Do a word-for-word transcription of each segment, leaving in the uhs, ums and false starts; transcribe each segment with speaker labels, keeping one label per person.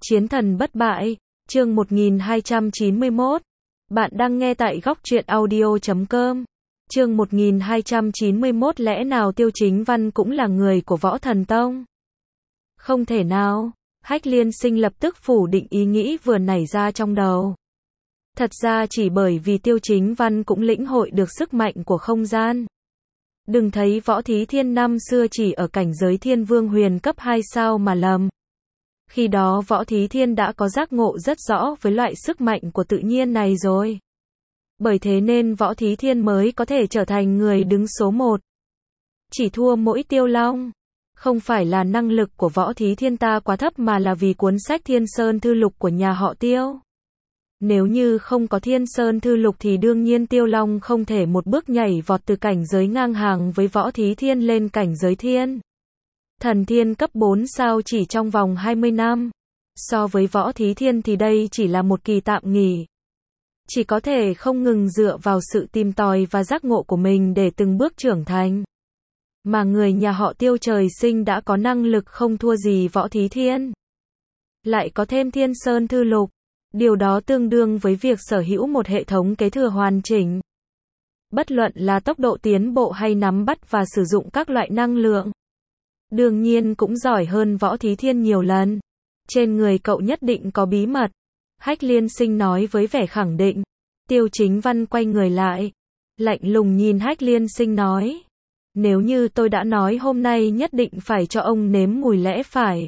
Speaker 1: Chiến thần bất bại, chương một nghìn hai trăm chín mươi mốt. Bạn đang nghe tại góc truyện audio chấm com. Chương một nghìn hai trăm chín mươi mốt. Lẽ nào Tiêu Chính Văn cũng là người của Võ Thần Tông? Không thể nào. Hách Liên Sinh lập tức phủ định ý nghĩ vừa nảy ra trong đầu. Thật ra chỉ bởi vì Tiêu Chính Văn cũng lĩnh hội được sức mạnh của không gian. Đừng thấy Võ Thí Thiên năm xưa chỉ ở cảnh giới Thiên Vương Huyền cấp hai sao mà lầm. Khi đó Võ Thí Thiên đã có giác ngộ rất rõ với loại sức mạnh của tự nhiên này rồi. Bởi thế nên Võ Thí Thiên mới có thể trở thành người đứng số một. Chỉ thua mỗi Tiêu Long. Không phải là năng lực của Võ Thí Thiên ta quá thấp mà là vì cuốn sách Thiên Sơn Thư Lục của nhà họ Tiêu. Nếu như không có Thiên Sơn Thư Lục thì đương nhiên Tiêu Long không thể một bước nhảy vọt từ cảnh giới ngang hàng với Võ Thí Thiên lên cảnh giới Thiên Thần Thiên cấp bốn sao chỉ trong vòng hai mươi năm. So với Võ Thí Thiên thì đây chỉ là một kỳ tạm nghỉ. Chỉ có thể không ngừng dựa vào sự tìm tòi và giác ngộ của mình để từng bước trưởng thành. Mà người nhà họ Tiêu trời sinh đã có năng lực không thua gì Võ Thí Thiên. Lại có thêm Thiên Sơn Thư Lục. Điều đó tương đương với việc sở hữu một hệ thống kế thừa hoàn chỉnh. Bất luận là tốc độ tiến bộ hay nắm bắt và sử dụng các loại năng lượng. Đương nhiên cũng giỏi hơn Võ Thí Thiên nhiều lần. Trên người cậu nhất định có bí mật. Hách Liên Sinh nói với vẻ khẳng định. Tiêu Chính Văn quay người lại. Lạnh lùng nhìn Hách Liên Sinh nói. Nếu như tôi đã nói hôm nay nhất định phải cho ông nếm mùi lẽ phải.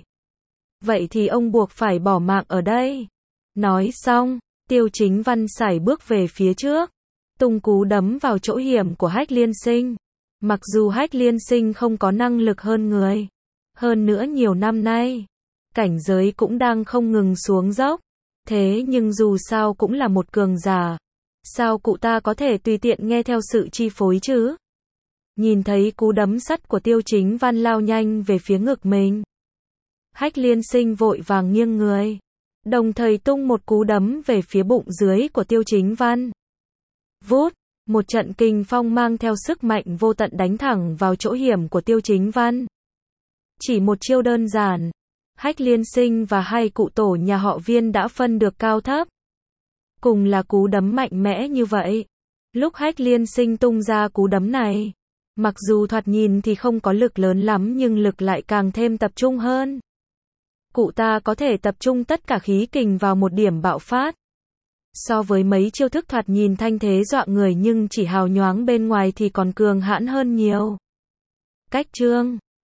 Speaker 1: Vậy thì ông buộc phải bỏ mạng ở đây. Nói xong, Tiêu Chính Văn sải bước về phía trước. Tung cú đấm vào chỗ hiểm của Hách Liên Sinh. Mặc dù Hách Liên Sinh không có năng lực hơn người. Hơn nữa nhiều năm nay, cảnh giới cũng đang không ngừng xuống dốc. Thế nhưng dù sao cũng là một cường giả. Sao cụ ta có thể tùy tiện nghe theo sự chi phối chứ? Nhìn thấy cú đấm sắt của Tiêu Chính Văn lao nhanh về phía ngực mình. Hách Liên Sinh vội vàng nghiêng người. Đồng thời tung một cú đấm về phía bụng dưới của Tiêu Chính Văn. Vút, một trận kình phong mang theo sức mạnh vô tận đánh thẳng vào chỗ hiểm của Tiêu Chính Văn. Chỉ một chiêu đơn giản, Hách Liên Sinh và hai cụ tổ nhà họ Viên đã phân được cao thấp. Cùng là cú đấm mạnh mẽ như vậy. Lúc Hách Liên Sinh tung ra cú đấm này, mặc dù thoạt nhìn thì không có lực lớn lắm nhưng lực lại càng thêm tập trung hơn. Cụ ta có thể tập trung tất cả khí kình vào một điểm bạo phát. So với mấy chiêu thức thoạt nhìn thanh thế dọa người nhưng chỉ hào nhoáng bên ngoài thì còn cường hãn hơn nhiều. Cách chương